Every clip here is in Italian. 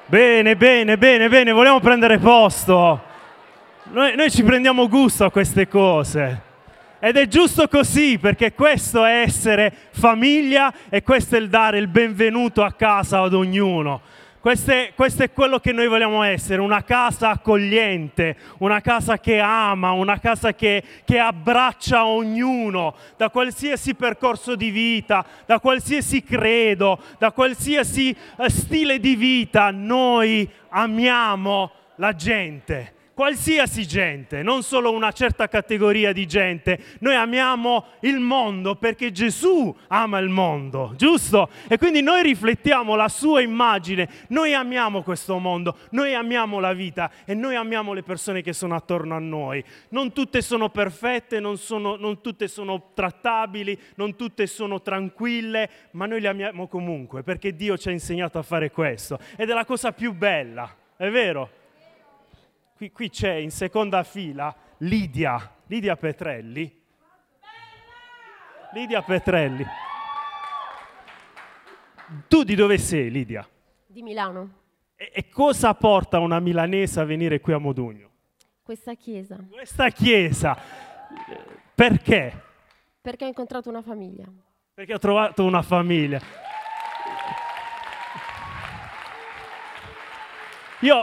Bene, vogliamo prendere posto. Noi ci prendiamo gusto a queste cose. Ed è giusto così, perché questo è essere famiglia e questo è il dare il benvenuto a casa ad ognuno. Questo è quello che noi vogliamo essere, una casa accogliente, una casa che ama, una casa che abbraccia ognuno, da qualsiasi percorso di vita, da qualsiasi credo, da qualsiasi stile di vita. Noi amiamo la gente. Qualsiasi gente, non solo una certa categoria di gente. Noi amiamo il mondo perché Gesù ama il mondo, giusto? E quindi noi riflettiamo la sua immagine, noi amiamo questo mondo, noi amiamo la vita e noi amiamo le persone che sono attorno a noi. Non tutte sono perfette, non tutte sono trattabili, non tutte sono tranquille, ma noi le amiamo comunque perché Dio ci ha insegnato a fare questo. Ed è la cosa più bella, è vero? Qui c'è in seconda fila Lidia Petrelli. Lidia Petrelli. Tu di dove sei, Lidia? Di Milano. E cosa porta una milanese a venire qui a Modugno? Questa chiesa. Questa chiesa. Perché? Perché ho incontrato una famiglia. Perché ho trovato una famiglia. Io...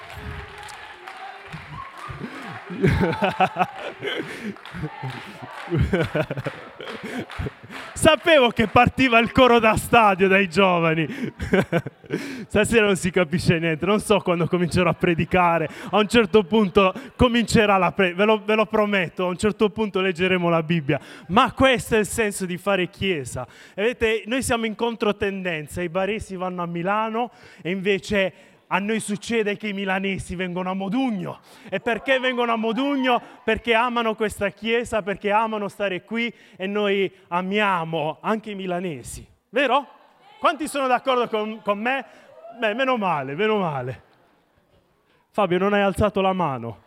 Sapevo che partiva il coro da stadio dai giovani. Stasera non si capisce niente, non so quando comincerò a predicare. A un certo punto comincerà ve lo prometto, a un certo punto leggeremo la Bibbia. Ma questo è il senso di fare chiesa. E vedete, noi siamo in controtendenza, i baresi vanno a Milano e invece a noi succede che i milanesi vengono a Modugno. E perché vengono a Modugno? Perché amano questa chiesa, perché amano stare qui e noi amiamo anche i milanesi. Vero? Quanti sono d'accordo con me? Beh, meno male. Fabio, non hai alzato la mano?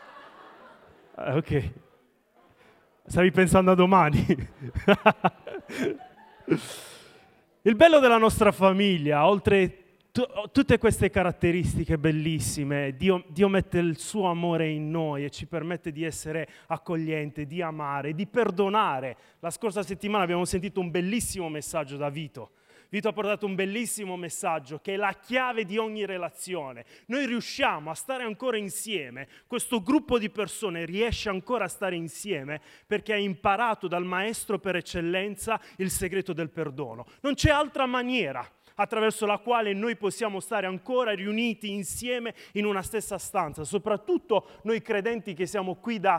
Ok. Stavi pensando a domani? Il bello della nostra famiglia, oltre tutte queste caratteristiche bellissime, Dio mette il suo amore in noi e ci permette di essere accogliente, di amare, di perdonare. La scorsa settimana abbiamo sentito un bellissimo messaggio da Vito. Vito ha portato un bellissimo messaggio che è la chiave di ogni relazione. Noi riusciamo a stare ancora insieme, questo gruppo di persone riesce ancora a stare insieme perché ha imparato dal maestro per eccellenza il segreto del perdono. Non c'è altra maniera attraverso la quale noi possiamo stare ancora riuniti insieme in una stessa stanza, soprattutto noi credenti che siamo qui da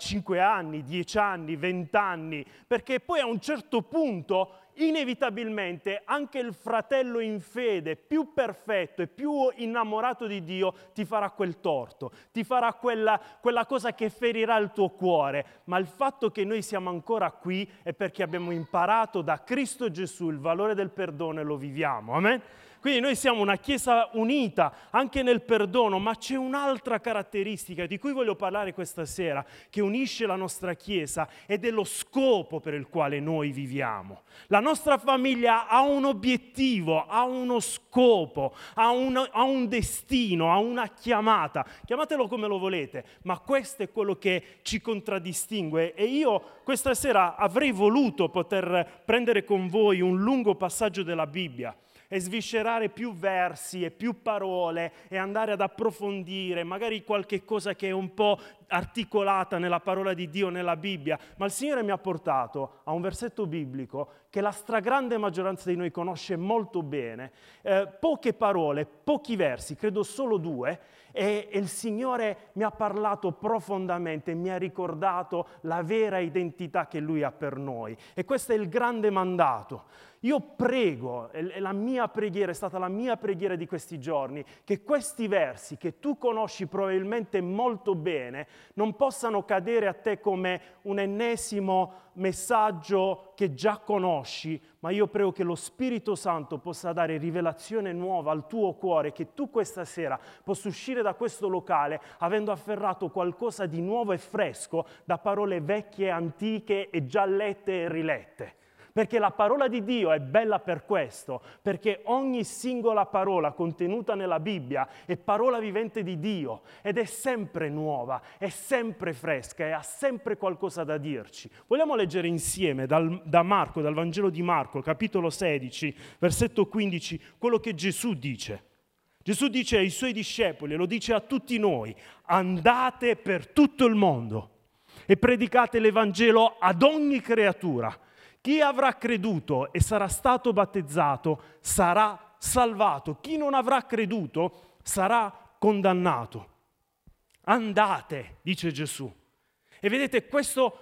5 anni, 10 anni, 20 anni, perché poi a un certo punto inevitabilmente anche il fratello in fede più perfetto e più innamorato di Dio ti farà quel torto, ti farà quella cosa che ferirà il tuo cuore, ma il fatto che noi siamo ancora qui è perché abbiamo imparato da Cristo Gesù il valore del perdono e lo viviamo, amen? Quindi noi siamo una chiesa unita anche nel perdono, ma c'è un'altra caratteristica di cui voglio parlare questa sera che unisce la nostra chiesa ed è lo scopo per il quale noi viviamo. La nostra famiglia ha un obiettivo, ha uno scopo, ha un destino, ha una chiamata. Chiamatelo come lo volete, ma questo è quello che ci contraddistingue e io questa sera avrei voluto poter prendere con voi un lungo passaggio della Bibbia e sviscerare più versi e più parole e andare ad approfondire magari qualche cosa che è un po' articolata nella parola di Dio, nella Bibbia, ma il Signore mi ha portato a un versetto biblico che la stragrande maggioranza di noi conosce molto bene, poche parole, pochi versi, credo solo 2, e il Signore mi ha parlato profondamente, mi ha ricordato la vera identità che Lui ha per noi e questo è il grande mandato. Io prego, è la mia preghiera, è stata la mia preghiera di questi giorni, che questi versi che tu conosci probabilmente molto bene non possano cadere a te come un ennesimo messaggio che già conosci, ma io prego che lo Spirito Santo possa dare rivelazione nuova al tuo cuore, che tu questa sera possa uscire da questo locale avendo afferrato qualcosa di nuovo e fresco da parole vecchie, antiche e già lette e rilette. perché la parola di Dio è bella per questo, perché ogni singola parola contenuta nella Bibbia è parola vivente di Dio ed è sempre nuova, è sempre fresca e ha sempre qualcosa da dirci. Vogliamo leggere insieme da Marco, dal Vangelo di Marco, capitolo 16, versetto 15, quello che Gesù dice. Gesù dice ai suoi discepoli, e lo dice a tutti noi: andate per tutto il mondo e predicate l'Evangelo ad ogni creatura. Chi avrà creduto e sarà stato battezzato sarà salvato. Chi non avrà creduto sarà condannato. Andate, dice Gesù. E vedete, questo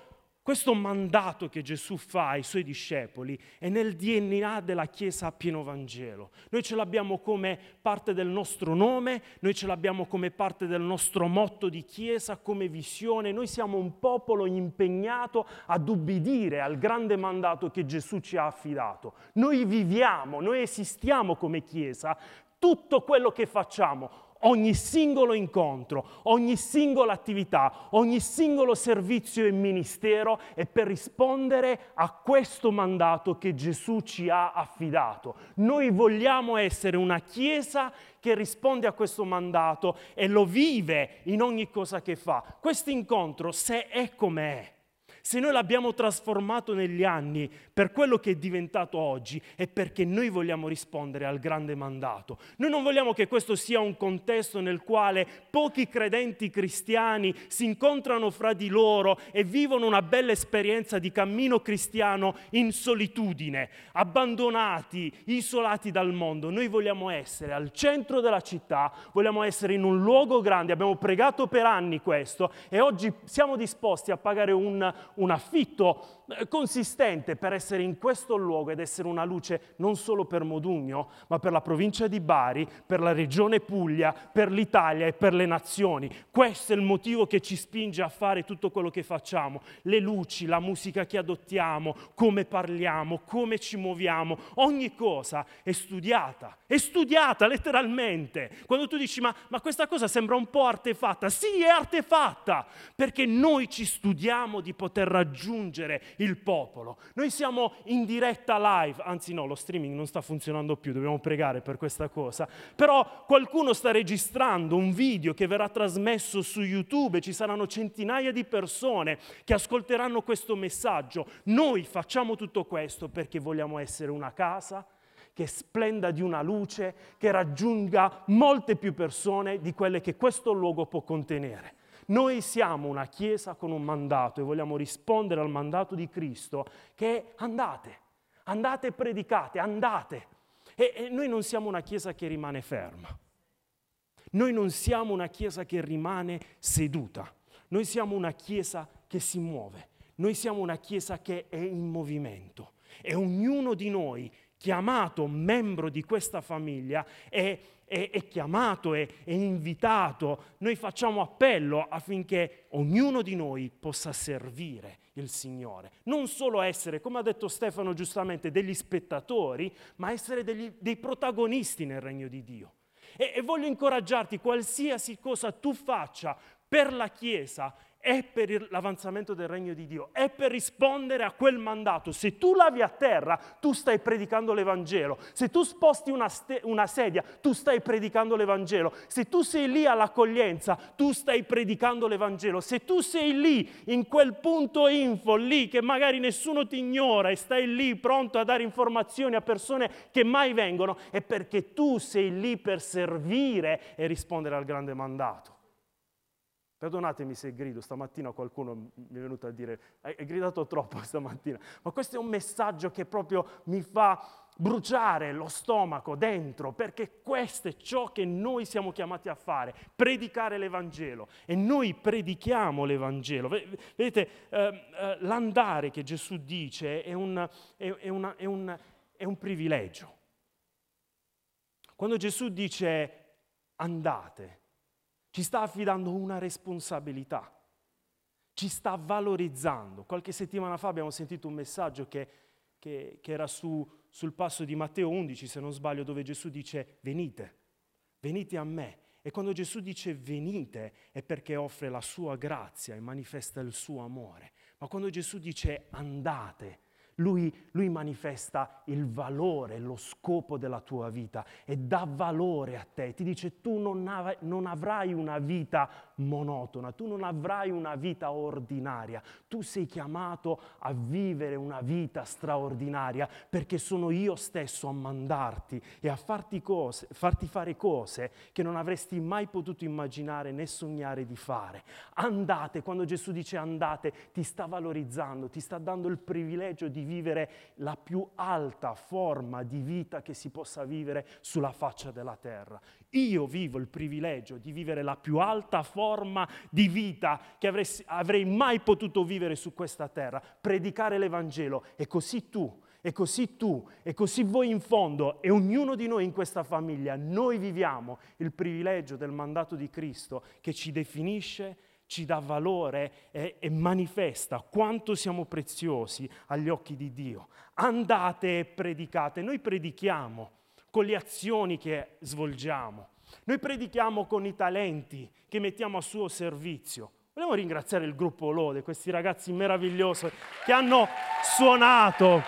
mandato che Gesù fa ai suoi discepoli è nel DNA della Chiesa a pieno Vangelo. Noi ce l'abbiamo come parte del nostro nome, noi ce l'abbiamo come parte del nostro motto di Chiesa, come visione. Noi siamo un popolo impegnato ad ubbidire al grande mandato che Gesù ci ha affidato. Noi viviamo, noi esistiamo come Chiesa, tutto quello che facciamo, ogni singolo incontro, ogni singola attività, ogni singolo servizio e ministero è per rispondere a questo mandato che Gesù ci ha affidato. Noi vogliamo essere una Chiesa che risponde a questo mandato e lo vive in ogni cosa che fa. Questo incontro, se è come è, se noi l'abbiamo trasformato negli anni per quello che è diventato oggi, è perché noi vogliamo rispondere al grande mandato. Noi non vogliamo che questo sia un contesto nel quale pochi credenti cristiani si incontrano fra di loro e vivono una bella esperienza di cammino cristiano in solitudine, abbandonati, isolati dal mondo. Noi vogliamo essere al centro della città, vogliamo essere in un luogo grande, abbiamo pregato per anni questo e oggi siamo disposti a pagare un affitto consistente per essere in questo luogo ed essere una luce non solo per Modugno, ma per la provincia di Bari, per la regione Puglia, per l'Italia e per le nazioni. Questo è il motivo che ci spinge a fare tutto quello che facciamo. Le luci, la musica che adottiamo, come parliamo, come ci muoviamo, ogni cosa è studiata letteralmente. Quando tu dici ma questa cosa sembra un po' artefatta, sì, è artefatta, perché noi ci studiamo di poter raggiungere il popolo. Noi siamo in diretta live, anzi no, lo streaming non sta funzionando più, dobbiamo pregare per questa cosa, però qualcuno sta registrando un video che verrà trasmesso su YouTube e ci saranno centinaia di persone che ascolteranno questo messaggio. Noi facciamo tutto questo perché vogliamo essere una casa che splenda di una luce, che raggiunga molte più persone di quelle che questo luogo può contenere. Noi siamo una Chiesa con un mandato e vogliamo rispondere al mandato di Cristo che è andate e predicate, andate. E noi non siamo una Chiesa che rimane ferma. Noi non siamo una Chiesa che rimane seduta. Noi siamo una Chiesa che si muove. Noi siamo una Chiesa che è in movimento. E ognuno di noi, chiamato membro di questa famiglia, è chiamato, è invitato. Noi facciamo appello affinché ognuno di noi possa servire il Signore. Non solo essere, come ha detto Stefano giustamente, degli spettatori, ma essere dei protagonisti nel regno di Dio. E voglio incoraggiarti, qualsiasi cosa tu faccia per la Chiesa, è per l'avanzamento del regno di Dio, è per rispondere a quel mandato. Se tu lavi a terra, tu stai predicando l'Evangelo. Se tu sposti una sedia, tu stai predicando l'Evangelo. Se tu sei lì all'accoglienza, tu stai predicando l'Evangelo. Se tu sei lì, in quel punto info, lì che magari nessuno ti ignora e stai lì pronto a dare informazioni a persone che mai vengono, è perché tu sei lì per servire e rispondere al grande mandato. Perdonatemi se grido, stamattina qualcuno mi è venuto a dire hai gridato troppo stamattina, ma questo è un messaggio che proprio mi fa bruciare lo stomaco dentro, perché questo è ciò che noi siamo chiamati a fare, predicare l'Evangelo, e noi predichiamo l'Evangelo. Vedete, l'andare che Gesù dice è un privilegio. Quando Gesù dice andate, ci sta affidando una responsabilità, ci sta valorizzando. Qualche settimana fa abbiamo sentito un messaggio che era sul passo di Matteo 11, se non sbaglio, dove Gesù dice venite a me. E quando Gesù dice venite è perché offre la sua grazia e manifesta il suo amore. Ma quando Gesù dice andate, Lui manifesta il valore, lo scopo della tua vita e dà valore a te. Ti dice tu non avrai una vita monotona, tu non avrai una vita ordinaria. Tu sei chiamato a vivere una vita straordinaria perché sono io stesso a mandarti e a farti fare cose che non avresti mai potuto immaginare né sognare di fare. Andate, quando Gesù dice andate, ti sta valorizzando, ti sta dando il privilegio di vivere la più alta forma di vita che si possa vivere sulla faccia della terra. Io vivo il privilegio di vivere la più alta forma di vita che avrei mai potuto vivere su questa terra, predicare l'Evangelo, e così tu, e così voi in fondo, e ognuno di noi in questa famiglia, noi viviamo il privilegio del mandato di Cristo che ci definisce, ci dà valore e manifesta quanto siamo preziosi agli occhi di Dio. Andate e predicate. Noi predichiamo con le azioni che svolgiamo. Noi predichiamo con i talenti che mettiamo a suo servizio. Vogliamo ringraziare il gruppo Lode, questi ragazzi meravigliosi che hanno suonato.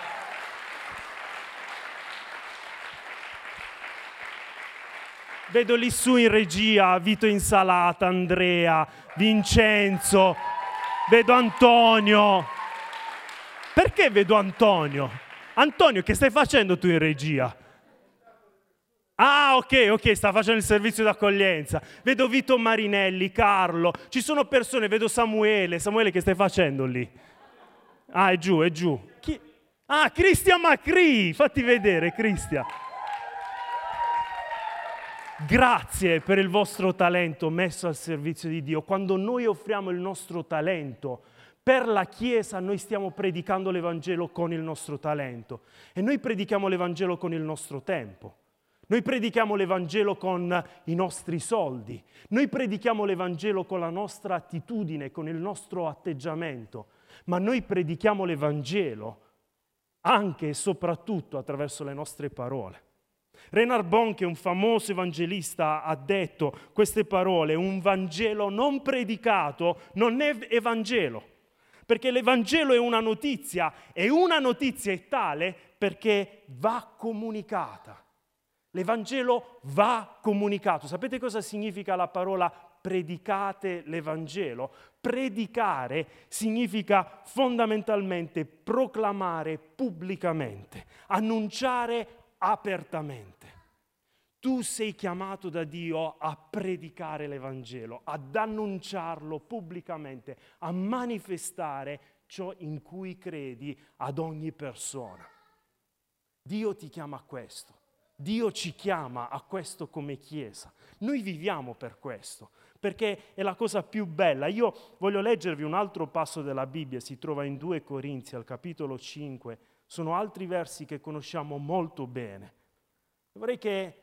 Vedo lì su in regia Vito Insalata, Andrea, Vincenzo, vedo Antonio. Perché vedo Antonio? Antonio, che stai facendo tu in regia? Ah, ok, sta facendo il servizio d'accoglienza. Vedo Vito Marinelli, Carlo, ci sono persone, vedo Samuele, che stai facendo lì? Ah, è giù. Chi? Ah, Cristian Macri, fatti vedere, Cristian. Grazie per il vostro talento messo al servizio di Dio. Quando noi offriamo il nostro talento per la Chiesa, noi stiamo predicando l'Evangelo con il nostro talento. E noi predichiamo l'Evangelo con il nostro tempo. Noi predichiamo l'Evangelo con i nostri soldi. Noi predichiamo l'Evangelo con la nostra attitudine, con il nostro atteggiamento. Ma noi predichiamo l'Evangelo anche e soprattutto attraverso le nostre parole. Reinhard Bonnke, un famoso evangelista, ha detto queste parole: un Vangelo non predicato non è Evangelo, perché l'Evangelo è una notizia e una notizia è tale perché va comunicata. L'Evangelo va comunicato. Sapete cosa significa la parola predicate l'Evangelo? Predicare significa fondamentalmente proclamare pubblicamente, annunciare apertamente. Tu sei chiamato da Dio a predicare l'Evangelo, ad annunciarlo pubblicamente, a manifestare ciò in cui credi ad ogni persona. Dio ti chiama a questo. Dio ci chiama a questo come Chiesa. Noi viviamo per questo, perché è la cosa più bella. Io voglio leggervi un altro passo della Bibbia, si trova in 2 Corinzi, al capitolo 5. Sono altri versi che conosciamo molto bene. Vorrei che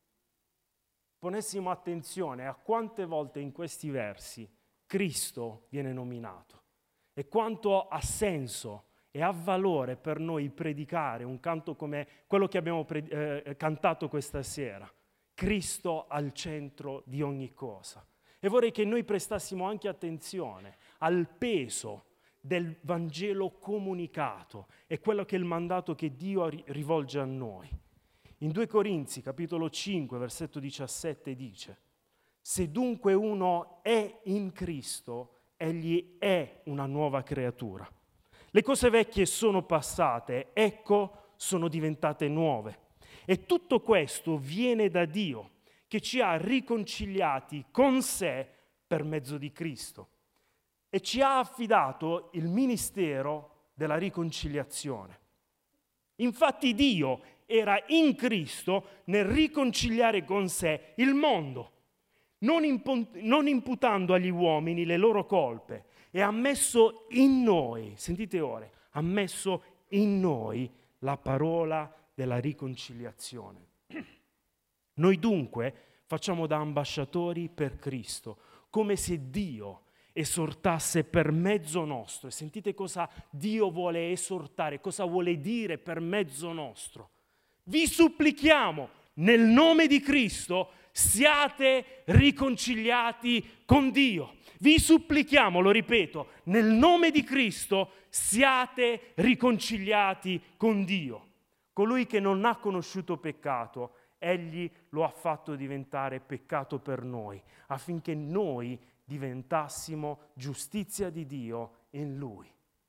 ponessimo attenzione a quante volte in questi versi Cristo viene nominato e quanto ha senso e ha valore per noi predicare un canto come quello che abbiamo cantato questa sera. Cristo al centro di ogni cosa. E vorrei che noi prestassimo anche attenzione al peso del Vangelo comunicato e quello che è il mandato che Dio rivolge a noi. In 2 Corinzi, capitolo 5, versetto 17 dice: se dunque uno è in Cristo, egli è una nuova creatura. Le cose vecchie sono passate, ecco, sono diventate nuove. E tutto questo viene da Dio, che ci ha riconciliati con sé per mezzo di Cristo e ci ha affidato il ministero della riconciliazione. Infatti Dio era in Cristo nel riconciliare con sé il mondo, non imputando agli uomini le loro colpe, e ha messo in noi, sentite ora, ha messo in noi la parola della riconciliazione. Noi dunque facciamo da ambasciatori per Cristo, come se Dio esortasse per mezzo nostro. E sentite cosa Dio vuole esortare, cosa vuole dire per mezzo nostro. Vi supplichiamo, nel nome di Cristo siate riconciliati con Dio. Vi supplichiamo, lo ripeto, nel nome di Cristo siate riconciliati con Dio. Colui che non ha conosciuto peccato, Egli lo ha fatto diventare peccato per noi, affinché noi diventassimo giustizia di Dio in Lui.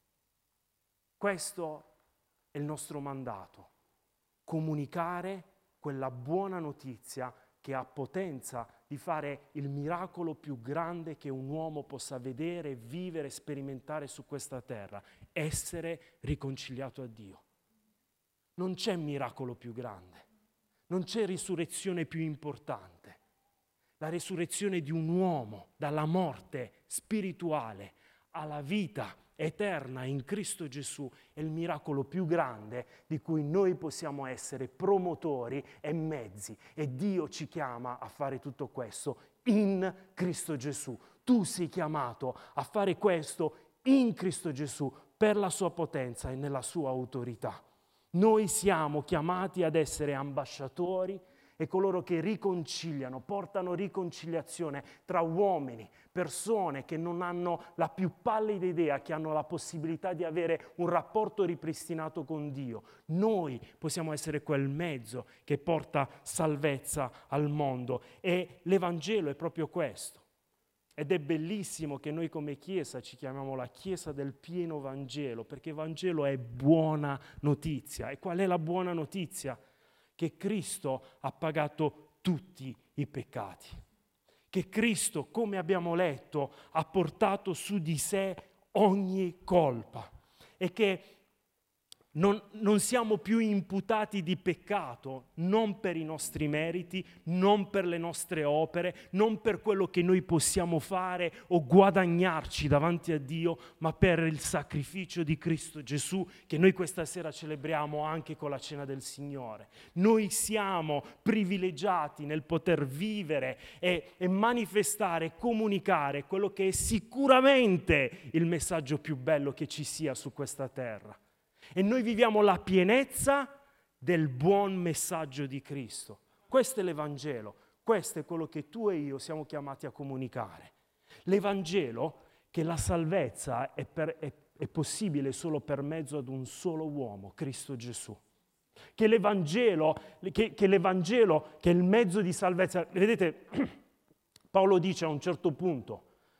Questo è il nostro mandato, comunicare quella buona notizia che ha potenza di fare il miracolo più grande che un uomo possa vedere, vivere, sperimentare su questa terra, essere riconciliato a Dio. Non c'è miracolo più grande, non c'è risurrezione più importante. La risurrezione di un uomo dalla morte spirituale alla vita eterna in Cristo Gesù è il miracolo più grande di cui noi possiamo essere promotori e mezzi, e Dio ci chiama a fare tutto questo in Cristo Gesù. Tu sei chiamato a fare questo in Cristo Gesù per la sua potenza e nella sua autorità. Noi siamo chiamati ad essere ambasciatori e coloro che riconciliano, portano riconciliazione tra uomini, persone che non hanno la più pallida idea, che hanno la possibilità di avere un rapporto ripristinato con Dio. Noi possiamo essere quel mezzo che porta salvezza al mondo, e l'Evangelo è proprio questo. Ed è bellissimo che noi come Chiesa ci chiamiamo la Chiesa del pieno Vangelo, perché Vangelo è buona notizia. E qual è la buona notizia? Che Cristo ha pagato tutti i peccati. Che Cristo, come abbiamo letto, ha portato su di sé ogni colpa. E che non siamo più imputati di peccato, non per i nostri meriti, non per le nostre opere, non per quello che noi possiamo fare o guadagnarci davanti a Dio, ma per il sacrificio di Cristo Gesù, che noi questa sera celebriamo anche con la cena del Signore. Noi siamo privilegiati nel poter vivere e manifestare, comunicare quello che è sicuramente il messaggio più bello che ci sia su questa terra. E noi viviamo la pienezza del buon messaggio di Cristo. Questo è l'Evangelo, questo è quello che tu e io siamo chiamati a comunicare. L'Evangelo, che la salvezza è possibile solo per mezzo ad un solo uomo, Cristo Gesù. Che l'Evangelo, che è il mezzo di salvezza. Vedete, Paolo dice a un certo punto,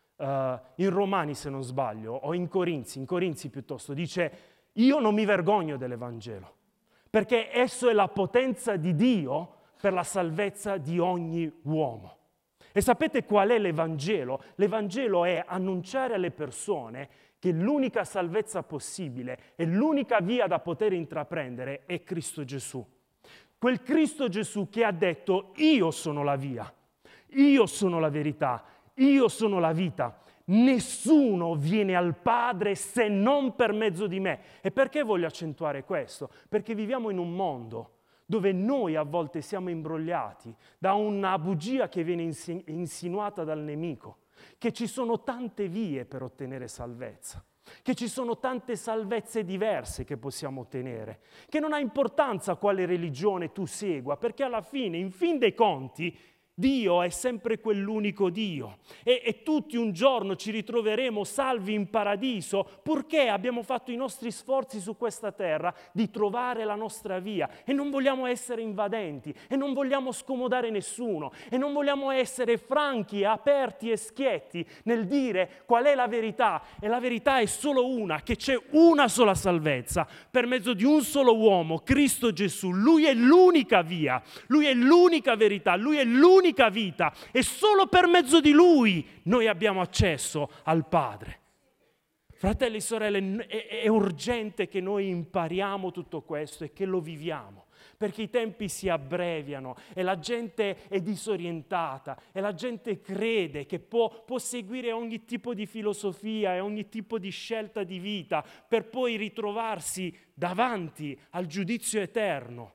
in Romani se non sbaglio, o in Corinzi piuttosto, dice: io non mi vergogno dell'Evangelo, perché esso è la potenza di Dio per la salvezza di ogni uomo. E sapete qual è l'Evangelo? L'Evangelo è annunciare alle persone che l'unica salvezza possibile e l'unica via da poter intraprendere è Cristo Gesù. Quel Cristo Gesù che ha detto: io sono la via, io sono la verità, io sono la vita. Nessuno viene al Padre se non per mezzo di me. E perché voglio accentuare questo? Perché viviamo in un mondo dove noi a volte siamo imbrogliati da una bugia che viene insinuata dal nemico, che ci sono tante vie per ottenere salvezza, che ci sono tante salvezze diverse che possiamo ottenere, che non ha importanza quale religione tu segua, perché alla fine, in fin dei conti, Dio è sempre quell'unico Dio, e tutti un giorno ci ritroveremo salvi in paradiso, purché abbiamo fatto i nostri sforzi su questa terra di trovare la nostra via, e non vogliamo essere invadenti, e non vogliamo scomodare nessuno, e non vogliamo essere franchi, aperti e schietti nel dire qual è la verità. E la verità è solo una, che c'è una sola salvezza per mezzo di un solo uomo, Cristo Gesù. Lui è l'unica via, Lui è l'unica verità, Lui è l'unica vita, e solo per mezzo di Lui noi abbiamo accesso al Padre. Fratelli e sorelle, è urgente che noi impariamo tutto questo e che lo viviamo, perché i tempi si abbreviano e la gente è disorientata e la gente crede che può seguire ogni tipo di filosofia e ogni tipo di scelta di vita per poi ritrovarsi davanti al giudizio eterno.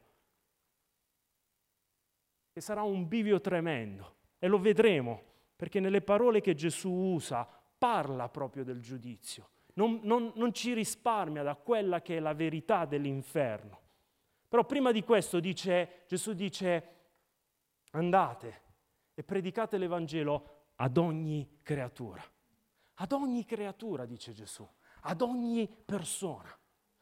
E sarà un bivio tremendo, e lo vedremo, perché nelle parole che Gesù usa parla proprio del giudizio, non ci risparmia da quella che è la verità dell'inferno. Però prima di questo Gesù dice: andate e predicate l'Evangelo ad ogni creatura. Ad ogni creatura, dice Gesù, ad ogni persona,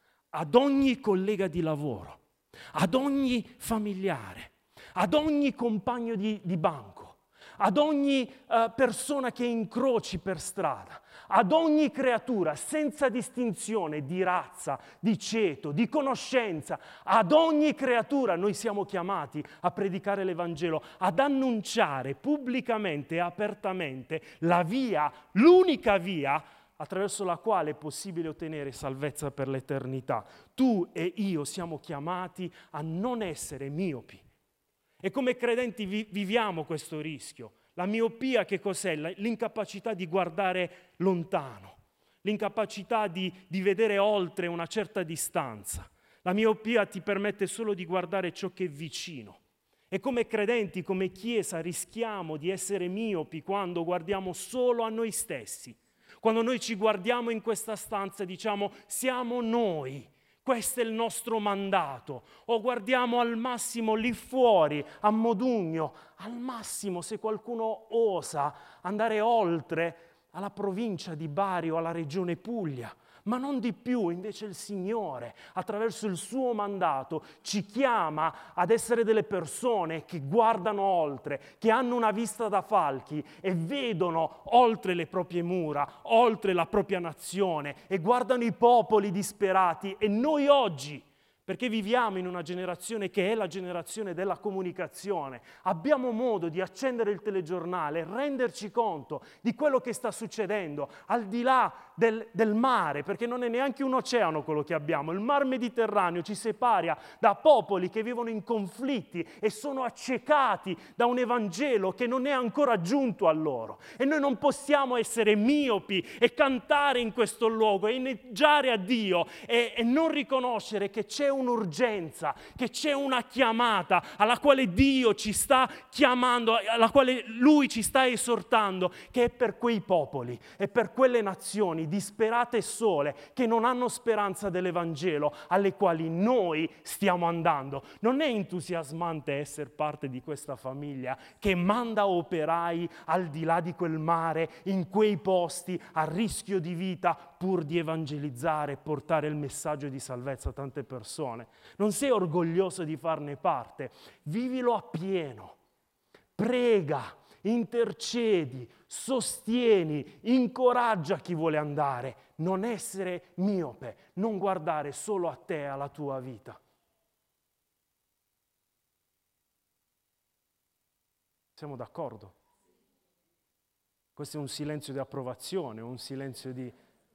ad ogni collega di lavoro, ad ogni familiare, ad ogni compagno di banco, ad ogni persona che incroci per strada, ad ogni creatura, senza distinzione di razza, di ceto, di conoscenza, ad ogni creatura noi siamo chiamati a predicare l'Evangelo, ad annunciare pubblicamente e apertamente la via, l'unica via attraverso la quale è possibile ottenere salvezza per l'eternità. Tu e io siamo chiamati a non essere miopi. E come credenti viviamo questo rischio. La miopia che cos'è? L'incapacità di guardare lontano, l'incapacità di vedere oltre una certa distanza. La miopia ti permette solo di guardare ciò che è vicino. E come credenti, come Chiesa, rischiamo di essere miopi quando guardiamo solo a noi stessi. Quando noi ci guardiamo in questa stanza e diciamo siamo noi, questo è il nostro mandato, o guardiamo al massimo lì fuori, a Modugno, al massimo se qualcuno osa andare oltre alla provincia di Bari o alla regione Puglia, ma non di più. Invece il Signore, attraverso il suo mandato, ci chiama ad essere delle persone che guardano oltre, che hanno una vista da falchi e vedono oltre le proprie mura, oltre la propria nazione e guardano i popoli disperati. E noi oggi, perché viviamo in una generazione che è la generazione della comunicazione, abbiamo modo di accendere il telegiornale, renderci conto di quello che sta succedendo al di là del mare, perché non è neanche un oceano quello che abbiamo. Il mar Mediterraneo ci separa da popoli che vivono in conflitti e sono accecati da un Evangelo che non è ancora giunto a loro. E noi non possiamo essere miopi e cantare in questo luogo e inneggiare a Dio e non riconoscere che c'è un'urgenza, che c'è una chiamata alla quale Dio ci sta chiamando, alla quale Lui ci sta esortando, che è per quei popoli e per quelle nazioni disperate e sole che non hanno speranza dell'Evangelo, alle quali noi stiamo andando. Non è entusiasmante essere parte di questa famiglia che manda operai al di là di quel mare, in quei posti, a rischio di vita, pur di evangelizzare e portare il messaggio di salvezza a tante persone? Non sei orgoglioso di farne parte? Vivilo appieno. Prega, intercedi, sostieni, incoraggia chi vuole andare. Non essere miope, non guardare solo a te e alla tua vita. Siamo d'accordo? Questo è un silenzio di approvazione, un silenzio di...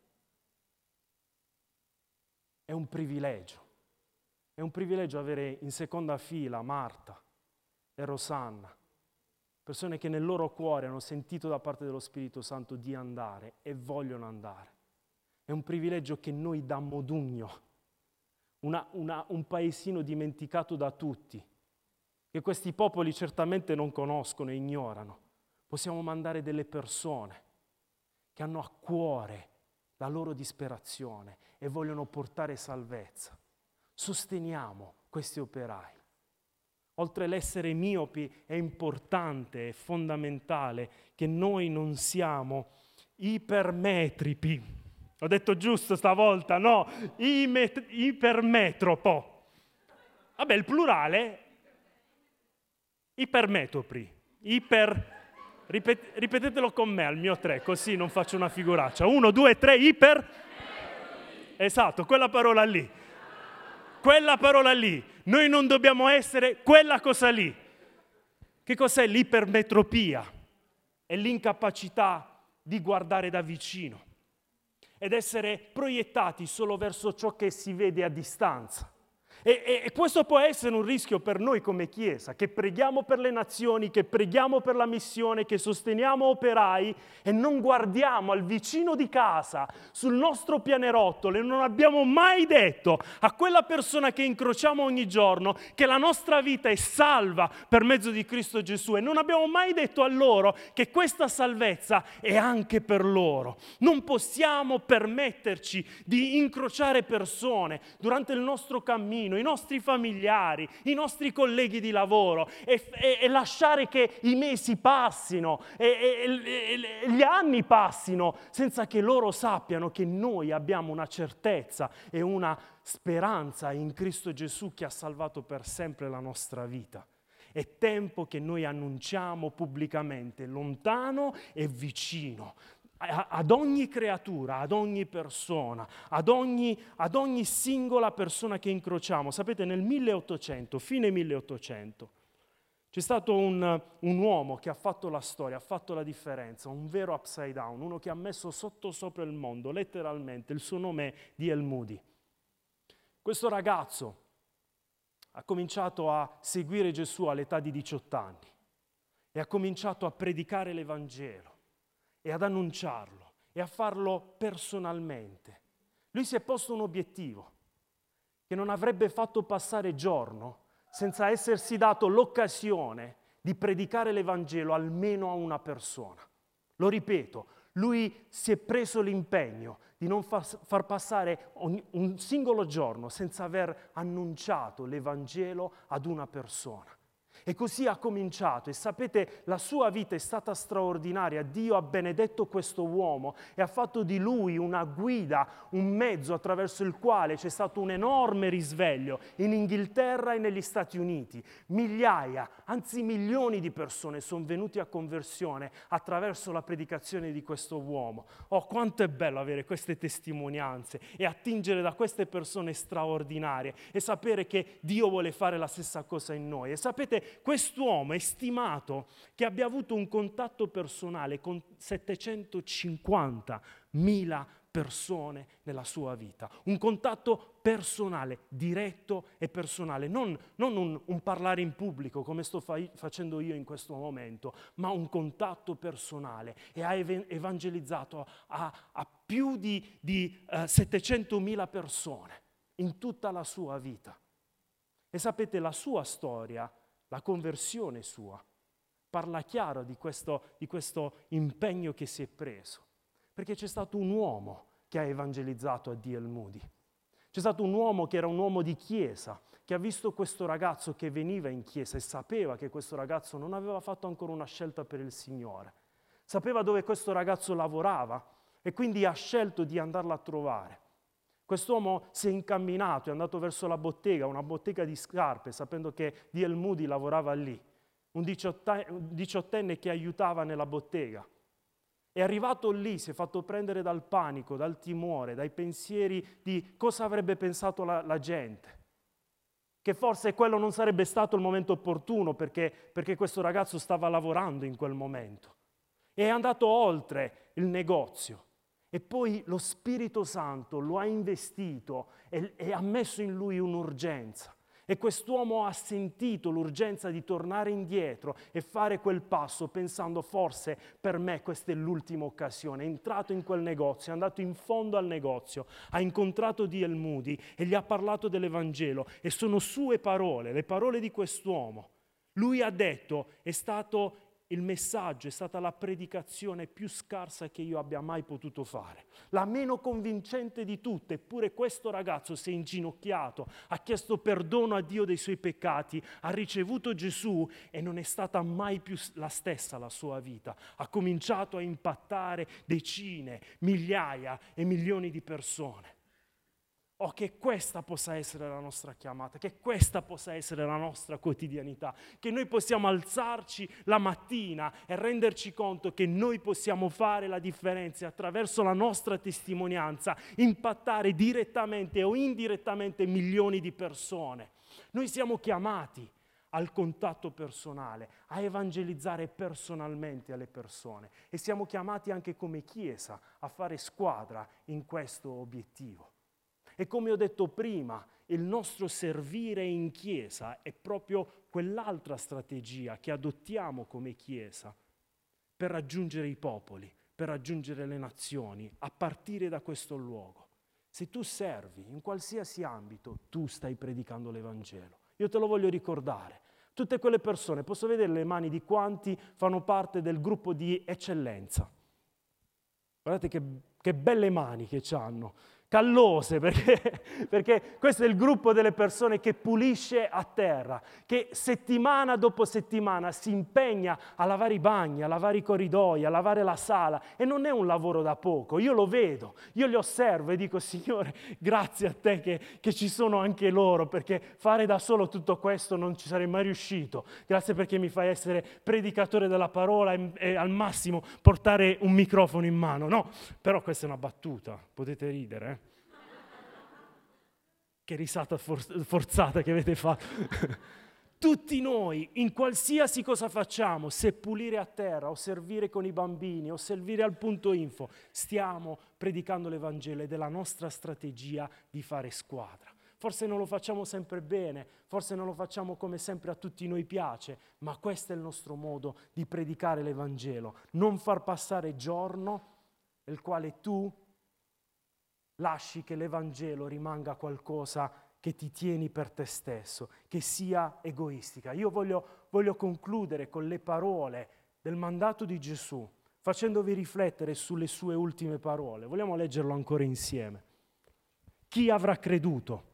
È un privilegio. È un privilegio avere in seconda fila Marta e Rosanna, persone che nel loro cuore hanno sentito da parte dello Spirito Santo di andare e vogliono andare. È un privilegio che noi da Modugno, un paesino dimenticato da tutti, che questi popoli certamente non conoscono e ignorano, possiamo mandare delle persone che hanno a cuore la loro disperazione e vogliono portare salvezza. Sosteniamo questi operai. Oltre all'essere miopi è importante, è fondamentale che noi non siamo ipermetripi. Ho detto giusto stavolta, no? Ipermetropo. Vabbè, il plurale, ipermetropi. Ripetetelo con me al mio 3, così non faccio una figuraccia. 1, 2, 3, Esatto, quella parola lì. Quella parola lì. Noi non dobbiamo essere quella cosa lì. Che cos'è l'ipermetropia? È l'incapacità di guardare da vicino ed essere proiettati solo verso ciò che si vede a distanza. E questo può essere un rischio per noi come Chiesa, che preghiamo per le nazioni, che preghiamo per la missione, che sosteniamo operai e non guardiamo al vicino di casa, sul nostro pianerottolo, e non abbiamo mai detto a quella persona che incrociamo ogni giorno che la nostra vita è salva per mezzo di Cristo Gesù, e non abbiamo mai detto a loro che questa salvezza è anche per loro. Non possiamo permetterci di incrociare persone durante il nostro cammino vicino, i nostri familiari, i nostri colleghi di lavoro e lasciare che i mesi passino e gli anni passino senza che loro sappiano che noi abbiamo una certezza e una speranza in Cristo Gesù che ha salvato per sempre la nostra vita. È tempo che noi annunciamo pubblicamente, lontano e vicino, ad ogni creatura, ad ogni persona, ad ogni singola persona che incrociamo. Sapete, nel 1800, fine 1800, c'è stato un uomo che ha fatto la storia, ha fatto la differenza, un vero upside down, uno che ha messo sottosopra il mondo, letteralmente. Il suo nome è D.L. Moody. Questo ragazzo ha cominciato a seguire Gesù all'età di 18 anni e ha cominciato a predicare l'Evangelo e ad annunciarlo e a farlo personalmente. Lui si è posto un obiettivo che non avrebbe fatto passare giorno senza essersi dato l'occasione di predicare l'Evangelo almeno a una persona. Lo ripeto, lui si è preso l'impegno di non far passare un singolo giorno senza aver annunciato l'Evangelo ad una persona. E così ha cominciato, e sapete, la sua vita è stata straordinaria. Dio ha benedetto questo uomo e ha fatto di lui una guida, un mezzo attraverso il quale c'è stato un enorme risveglio in Inghilterra e negli Stati Uniti. Migliaia, anzi milioni di persone sono venuti a conversione attraverso la predicazione di questo uomo. Oh, quanto è bello avere queste testimonianze e attingere da queste persone straordinarie e sapere che Dio vuole fare la stessa cosa in noi. E sapete, quest'uomo è stimato che abbia avuto un contatto personale con 750.000 persone nella sua vita. Un contatto personale, diretto e personale. Non un parlare in pubblico come sto facendo io in questo momento, ma un contatto personale. E ha evangelizzato a più di 700.000 persone in tutta la sua vita. E sapete, la sua storia, la conversione sua, parla chiaro di questo impegno che si è preso. Perché c'è stato un uomo che ha evangelizzato a D.L. Moody. C'è stato un uomo che era un uomo di chiesa, che ha visto questo ragazzo che veniva in chiesa e sapeva che questo ragazzo non aveva fatto ancora una scelta per il Signore. Sapeva dove questo ragazzo lavorava e quindi ha scelto di andarlo a trovare. Quest'uomo si è incamminato, è andato verso la bottega, una bottega di scarpe, sapendo che D.L. Moody lavorava lì, un diciottenne che aiutava nella bottega. È arrivato lì, si è fatto prendere dal panico, dal timore, dai pensieri di cosa avrebbe pensato la gente, che forse quello non sarebbe stato il momento opportuno perché questo ragazzo stava lavorando in quel momento. E è andato oltre il negozio. E poi lo Spirito Santo lo ha investito e ha messo in lui un'urgenza. E quest'uomo ha sentito l'urgenza di tornare indietro e fare quel passo pensando forse per me questa è l'ultima occasione. È entrato in quel negozio, è andato in fondo al negozio, ha incontrato D.L. Moody e gli ha parlato dell'Evangelo. E sono sue parole, le parole di quest'uomo. Lui ha detto, è stato il messaggio, è stata la predicazione più scarsa che io abbia mai potuto fare, la meno convincente di tutte, eppure questo ragazzo si è inginocchiato, ha chiesto perdono a Dio dei suoi peccati, ha ricevuto Gesù e non è stata mai più la stessa la sua vita, ha cominciato a impattare decine, migliaia e milioni di persone. Oh, che questa possa essere la nostra chiamata, che questa possa essere la nostra quotidianità, che noi possiamo alzarci la mattina e renderci conto che noi possiamo fare la differenza attraverso la nostra testimonianza, impattare direttamente o indirettamente milioni di persone. Noi siamo chiamati al contatto personale, a evangelizzare personalmente alle persone e siamo chiamati anche come Chiesa a fare squadra in questo obiettivo. E come ho detto prima, il nostro servire in Chiesa è proprio quell'altra strategia che adottiamo come Chiesa per raggiungere i popoli, per raggiungere le nazioni, a partire da questo luogo. Se tu servi in qualsiasi ambito, tu stai predicando l'Evangelo. Io te lo voglio ricordare. Tutte quelle persone, posso vedere le mani di quanti fanno parte del gruppo di eccellenza. Guardate che belle mani che hanno. callose, perché questo è il gruppo delle persone che pulisce a terra, che settimana dopo settimana si impegna a lavare i bagni, a lavare i corridoi, a lavare la sala, e non è un lavoro da poco. Io lo vedo, io li osservo e dico: Signore, grazie a te che ci sono anche loro, perché fare da solo tutto questo non ci sarei mai riuscito. Grazie perché mi fai essere predicatore della parola e al massimo portare un microfono in mano. No, però questa è una battuta, potete ridere, eh? Che risata forzata che avete fatto. Tutti noi, in qualsiasi cosa facciamo, se pulire a terra o servire con i bambini o servire al punto info, stiamo predicando l'Evangelo ed è la nostra strategia di fare squadra. Forse non lo facciamo sempre bene, forse non lo facciamo come sempre a tutti noi piace, ma questo è il nostro modo di predicare l'Evangelo. Non far passare giorno nel quale tu lasci che l'Evangelo rimanga qualcosa che ti tieni per te stesso, che sia egoistica. Io voglio concludere con le parole del mandato di Gesù, facendovi riflettere sulle sue ultime parole. Vogliamo leggerlo ancora insieme. Chi avrà creduto?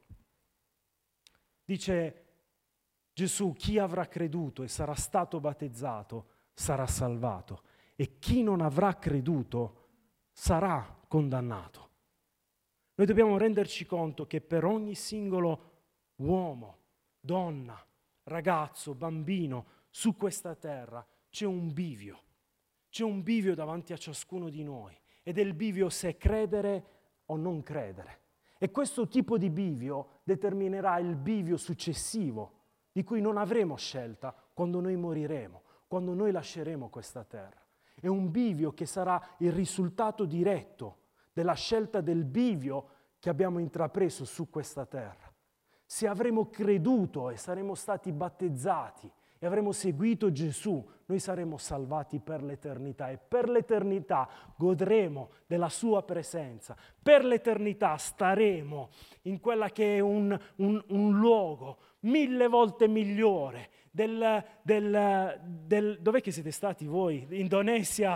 Dice Gesù: chi avrà creduto e sarà stato battezzato sarà salvato, e chi non avrà creduto sarà condannato. Noi dobbiamo renderci conto che per ogni singolo uomo, donna, ragazzo, bambino su questa terra c'è un bivio. C'è un bivio davanti a ciascuno di noi, ed è il bivio se credere o non credere. E questo tipo di bivio determinerà il bivio successivo, di cui non avremo scelta quando noi moriremo, quando noi lasceremo questa terra. È un bivio che sarà il risultato diretto della scelta del bivio che abbiamo intrapreso su questa terra. Se avremo creduto e saremo stati battezzati e avremo seguito Gesù, noi saremo salvati per l'eternità, e per l'eternità godremo della sua presenza. Per l'eternità staremo in quella che è un luogo 1000 volte migliore dov'è che siete stati voi? Indonesia,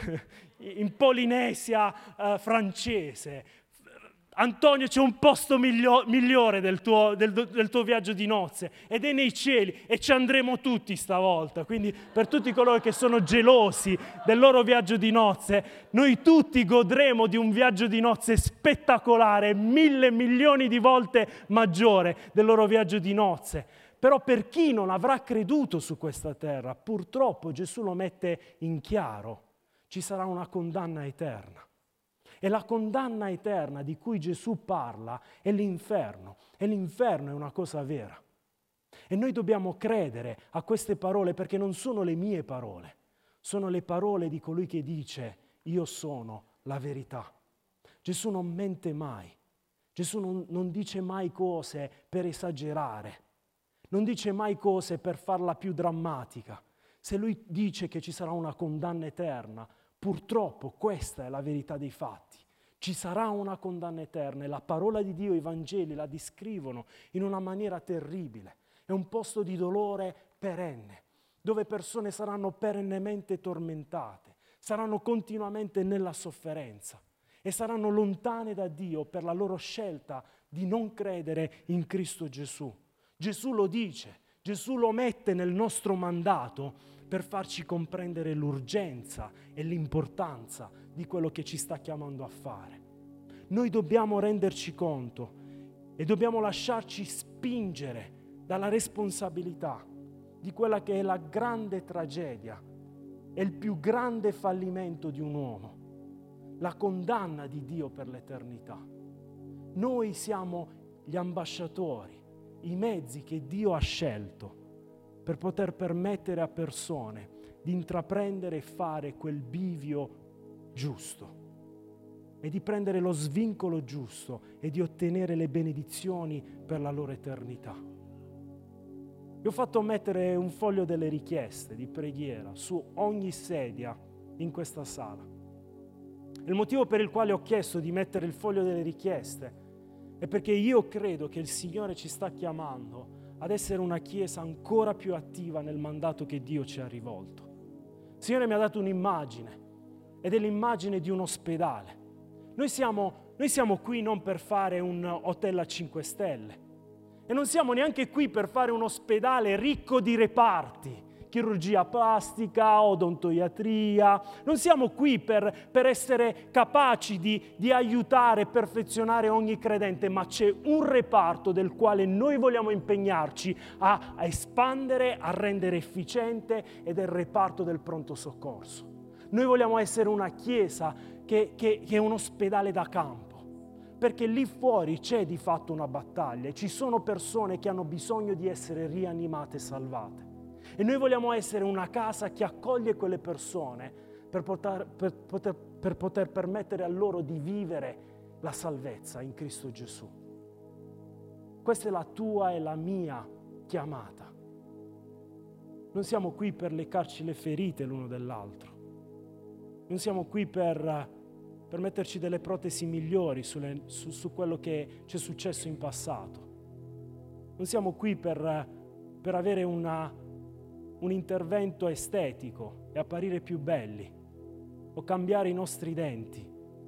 in Polinesia francese. Antonio, c'è un posto migliore del tuo viaggio di nozze, ed è nei cieli, e ci andremo tutti stavolta. Quindi per tutti coloro che sono gelosi del loro viaggio di nozze, noi tutti godremo di un viaggio di nozze spettacolare, 1000 milioni di volte maggiore del loro viaggio di nozze. Però per chi non avrà creduto su questa terra, purtroppo Gesù lo mette in chiaro, ci sarà una condanna eterna. E la condanna eterna di cui Gesù parla è l'inferno, e l'inferno è una cosa vera. E noi dobbiamo credere a queste parole, perché non sono le mie parole, sono le parole di colui che dice: io sono la verità. Gesù non mente mai, Gesù non dice mai cose per esagerare, non dice mai cose per farla più drammatica. Se lui dice che ci sarà una condanna eterna, purtroppo questa è la verità dei fatti. Ci sarà una condanna eterna, e la parola di Dio, i Vangeli la descrivono in una maniera terribile. È un posto di dolore perenne, dove persone saranno perennemente tormentate, saranno continuamente nella sofferenza e saranno lontane da Dio per la loro scelta di non credere in Cristo Gesù. Gesù lo dice, Gesù lo mette nel nostro mandato per farci comprendere l'urgenza e l'importanza di quello che ci sta chiamando a fare. Noi dobbiamo renderci conto e dobbiamo lasciarci spingere dalla responsabilità di quella che è la grande tragedia e il più grande fallimento di un uomo, la condanna di Dio per l'eternità. Noi siamo gli ambasciatori, i mezzi che Dio ha scelto per poter permettere a persone di intraprendere e fare quel bivio giusto e di prendere lo svincolo giusto e di ottenere le benedizioni per la loro eternità. Io ho fatto mettere un foglio delle richieste di preghiera su ogni sedia in questa sala. Il motivo per il quale ho chiesto di mettere il foglio delle richieste è perché io credo che il Signore ci sta chiamando ad essere una chiesa ancora più attiva nel mandato che Dio ci ha rivolto. Il Signore mi ha dato un'immagine, ed è l'immagine di un ospedale. Noi siamo Noi siamo qui non per fare un hotel a 5 stelle e non siamo neanche qui per fare un ospedale ricco di reparti, chirurgia plastica, odontoiatria. Non siamo qui per essere capaci di aiutare e perfezionare ogni credente, ma c'è un reparto del quale noi vogliamo impegnarci a espandere, a rendere efficiente, ed è il reparto del pronto soccorso. Noi vogliamo essere una chiesa che è un ospedale da campo, perché lì fuori c'è di fatto una battaglia e ci sono persone che hanno bisogno di essere rianimate e salvate. E noi vogliamo essere una casa che accoglie quelle persone per poter permettere a loro di vivere la salvezza in Cristo Gesù. Questa è la tua e la mia chiamata. Non siamo qui per leccarci le ferite l'uno dell'altro. Non siamo qui per metterci delle protesi migliori su quello che ci è successo in passato. Non siamo qui per avere un intervento estetico e apparire più belli o cambiare i nostri denti.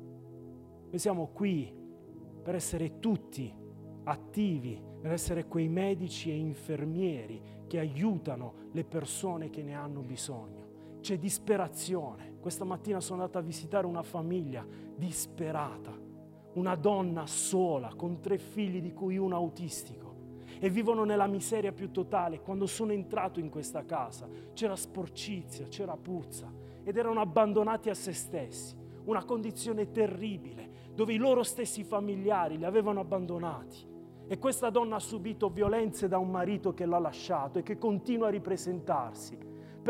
Noi siamo qui per essere tutti attivi, per essere quei medici e infermieri che aiutano le persone che ne hanno bisogno. C'è disperazione. Questa mattina sono andato a visitare una famiglia disperata, una donna sola con 3 figli di cui uno autistico, e vivono nella miseria più totale. Quando sono entrato in questa casa c'era sporcizia, c'era puzza ed erano abbandonati a se stessi, una condizione terribile dove i loro stessi familiari li avevano abbandonati, e questa donna ha subito violenze da un marito che l'ha lasciato e che continua a ripresentarsi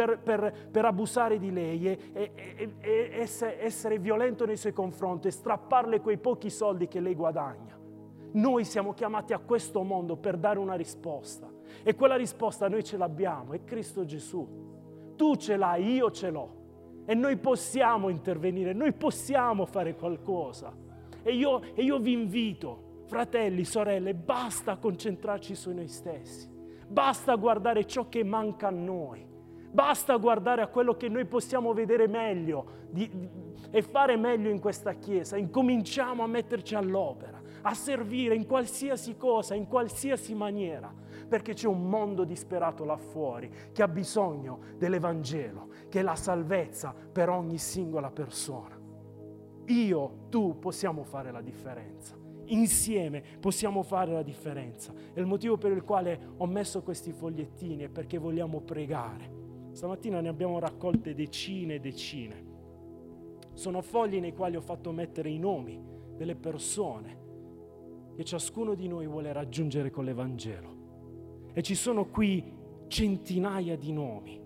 per abusare di lei e essere violento nei suoi confronti e strapparle quei pochi soldi che lei guadagna. Noi siamo chiamati a questo mondo per dare una risposta, e quella risposta noi ce l'abbiamo, è Cristo Gesù. Tu ce l'hai, io ce l'ho, e noi possiamo intervenire, noi possiamo fare qualcosa. E io vi invito, fratelli, sorelle, basta concentrarci su noi stessi, basta guardare ciò che manca a noi. Basta guardare a quello che noi possiamo vedere meglio e fare meglio in questa chiesa. Incominciamo a metterci all'opera, a servire in qualsiasi cosa, in qualsiasi maniera, perché c'è un mondo disperato là fuori che ha bisogno dell'Evangelo, che è la salvezza per ogni singola persona. Io, tu possiamo fare la differenza. Insieme possiamo fare la differenza. E il motivo per il quale ho messo questi fogliettini è perché vogliamo pregare. Stamattina ne abbiamo raccolte decine e decine. Sono fogli nei quali ho fatto mettere i nomi delle persone che ciascuno di noi vuole raggiungere con l'Evangelo. E ci sono qui centinaia di nomi,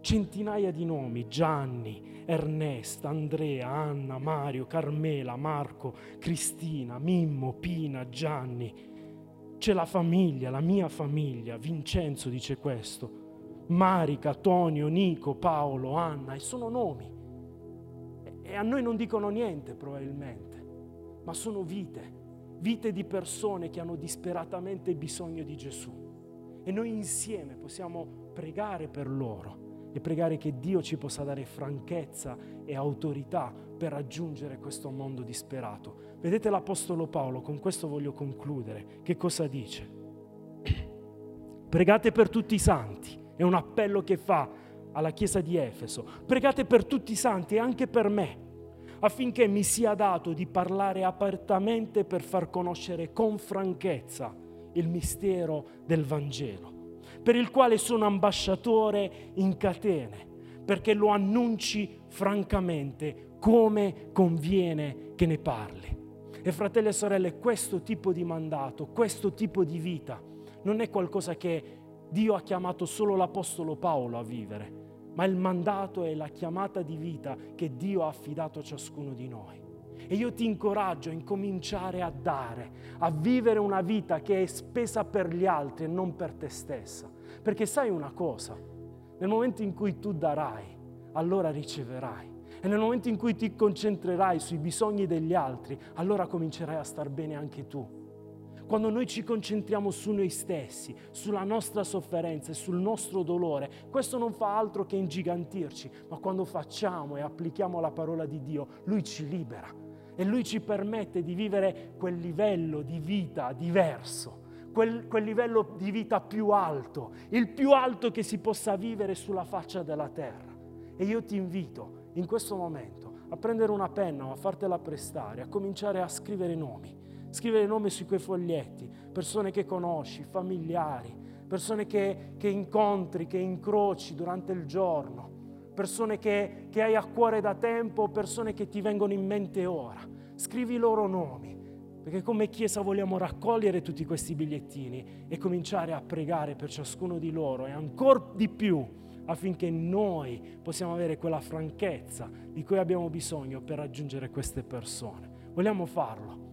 Gianni, Ernesta, Andrea, Anna, Mario, Carmela, Marco, Cristina, Mimmo, Pina, Gianni. C'è la famiglia, la mia famiglia, Vincenzo dice questo, Marica, Tonio, Nico, Paolo, Anna, e sono nomi. E a noi non dicono niente probabilmente, ma sono vite di persone che hanno disperatamente bisogno di Gesù. E noi insieme possiamo pregare per loro e pregare che Dio ci possa dare franchezza e autorità per raggiungere questo mondo disperato. Vedete l'Apostolo Paolo, con questo voglio concludere, che cosa dice? Pregate per tutti i santi. È un appello che fa alla chiesa di Efeso. Pregate per tutti i santi e anche per me, affinché mi sia dato di parlare apertamente per far conoscere con franchezza il mistero del Vangelo, per il quale sono ambasciatore in catene, perché lo annunci francamente come conviene che ne parli. E fratelli e sorelle, questo tipo di mandato, questo tipo di vita non è qualcosa che Dio ha chiamato solo l'Apostolo Paolo a vivere, ma il mandato e la chiamata di vita che Dio ha affidato a ciascuno di noi. E io ti incoraggio a incominciare a dare, a vivere una vita che è spesa per gli altri e non per te stessa. Perché sai una cosa, nel momento in cui tu darai, allora riceverai. E nel momento in cui ti concentrerai sui bisogni degli altri, allora comincerai a star bene anche tu. Quando noi ci concentriamo su noi stessi, sulla nostra sofferenza e sul nostro dolore, questo non fa altro che ingigantirci, ma quando facciamo e applichiamo la parola di Dio, Lui ci libera. e Lui ci permette di vivere quel livello di vita diverso, quel livello di vita più alto, il più alto che si possa vivere sulla faccia della terra. E io ti invito in questo momento a prendere una penna o a fartela prestare, a cominciare a scrivere nomi su quei foglietti, persone che conosci, familiari, persone che incontri, che incroci durante il giorno, persone che hai a cuore da tempo, persone che ti vengono in mente ora. Scrivi i loro nomi, perché come Chiesa vogliamo raccogliere tutti questi bigliettini e cominciare a pregare per ciascuno di loro e ancora di più affinché noi possiamo avere quella franchezza di cui abbiamo bisogno per raggiungere queste persone. Vogliamo farlo?